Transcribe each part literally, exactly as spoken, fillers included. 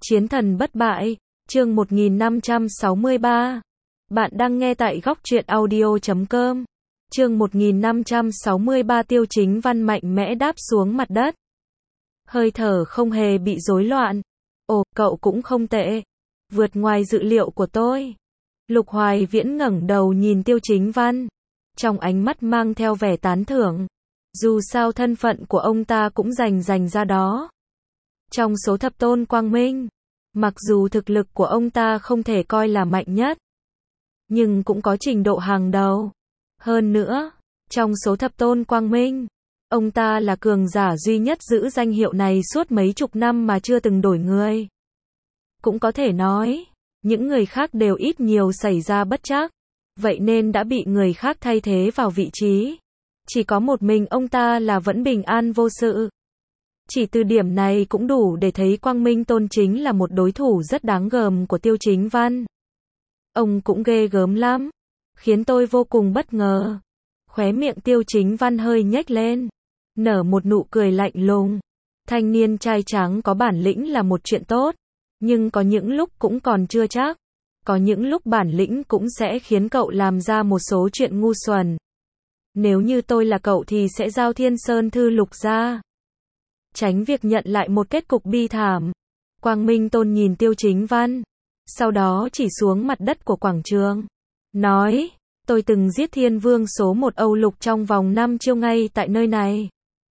Chiến thần bất bại, chương một nghìn năm trăm sáu mươi ba. Bạn đang nghe tại góc truyện audio chấm com. Chương một nghìn năm trăm sáu mươi ba Tiêu Chính Văn mạnh mẽ đáp xuống mặt đất. Hơi thở không hề bị rối loạn. Ồ, cậu cũng không tệ. Vượt ngoài dự liệu của tôi. Lục Hoài Viễn ngẩng đầu nhìn Tiêu Chính Văn. Trong ánh mắt mang theo vẻ tán thưởng. Dù sao thân phận của ông ta cũng rành rành ra đó. Trong số thập tôn quang minh, mặc dù thực lực của ông ta không thể coi là mạnh nhất, nhưng cũng có trình độ hàng đầu. Hơn nữa, trong số thập tôn quang minh, ông ta là cường giả duy nhất giữ danh hiệu này suốt mấy chục năm mà chưa từng đổi người. Cũng có thể nói, những người khác đều ít nhiều xảy ra bất trắc, vậy nên đã bị người khác thay thế vào vị trí. Chỉ có một mình ông ta là vẫn bình an vô sự. Chỉ từ điểm này cũng đủ để thấy Quang Minh Tôn chính là một đối thủ rất đáng gờm của Tiêu Chính Văn. Ông cũng ghê gớm lắm, khiến tôi vô cùng bất ngờ. Khóe miệng Tiêu Chính Văn hơi nhếch lên, nở một nụ cười lạnh lùng. Thanh niên trai trắng có bản lĩnh là một chuyện tốt, nhưng có những lúc cũng còn chưa chắc. Có những lúc bản lĩnh cũng sẽ khiến cậu làm ra một số chuyện ngu xuẩn. Nếu như tôi là cậu thì sẽ giao Thiên Sơn Thư Lục ra, tránh việc nhận lại một kết cục bi thảm. Quang Minh Tôn nhìn Tiêu Chính Văn, sau đó chỉ xuống mặt đất của quảng trường, nói, tôi từng giết Thiên Vương số một Âu Lục trong vòng năm chiêu ngay tại nơi này.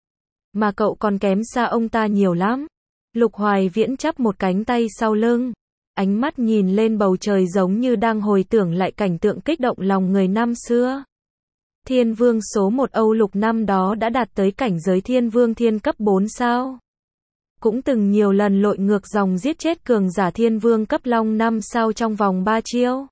Mà cậu còn kém xa ông ta nhiều lắm. Lục Hoài Viễn chắp một cánh tay sau lưng, ánh mắt nhìn lên bầu trời giống như đang hồi tưởng lại cảnh tượng kích động lòng người năm xưa. Thiên Vương số một Âu Lục năm đó đã đạt tới cảnh giới Thiên Vương Thiên cấp bốn sao. Cũng từng nhiều lần lội ngược dòng giết chết cường giả Thiên Vương cấp Long năm sao trong vòng ba chiêu.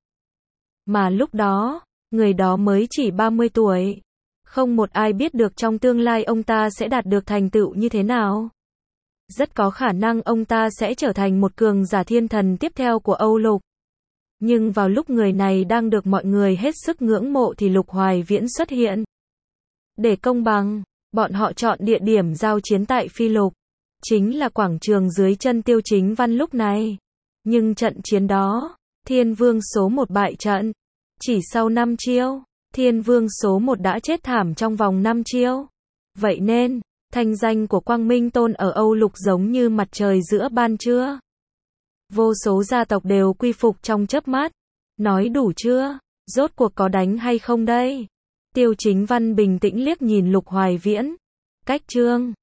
Mà lúc đó, người đó mới chỉ ba mươi tuổi. Không một ai biết được trong tương lai ông ta sẽ đạt được thành tựu như thế nào. Rất có khả năng ông ta sẽ trở thành một cường giả thiên thần tiếp theo của Âu Lục. Nhưng vào lúc người này đang được mọi người hết sức ngưỡng mộ thì Lục Hoài Viễn xuất hiện. Để công bằng, bọn họ chọn địa điểm giao chiến tại Phi Lục, chính là quảng trường dưới chân Tiêu Chính Văn lúc này. Nhưng trận chiến đó, Thiên Vương số một bại trận. Chỉ sau năm chiêu, Thiên Vương số một đã chết thảm trong vòng năm chiêu. Vậy nên, thanh danh của Quang Minh Tôn ở Âu Lục giống như mặt trời giữa ban trưa. Vô số gia tộc đều quy phục trong chớp mắt. Nói đủ chưa? Rốt cuộc có đánh hay không đây? Tiêu Chính Văn bình tĩnh liếc nhìn Lục Hoài Viễn. Cách chương